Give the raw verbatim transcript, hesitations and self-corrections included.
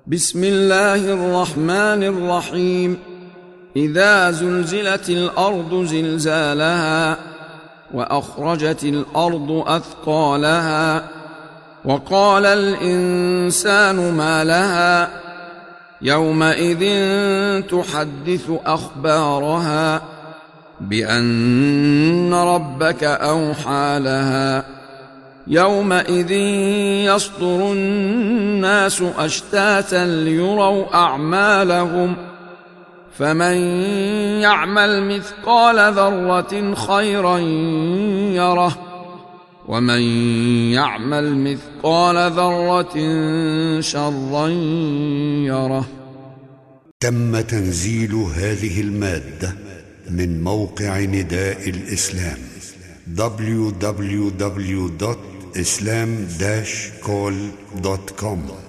بسم الله الرحمن الرحيم. إذا زلزلت الأرض زلزالها وأخرجت الأرض أثقالها وقال الإنسان ما لها يومئذ تحدث أخبارها بأن ربك أوحى لها يومئذ يصدر الناس أشتاتا ليروا أعمالهم فمن يعمل مثقال ذرة خيرا يره ومن يعمل مثقال ذرة شرا يره. تم تنزيل هذه المادة من موقع نداء الإسلام دبليو دبليو دبليو دوت إسلام داش كول دوت كوم.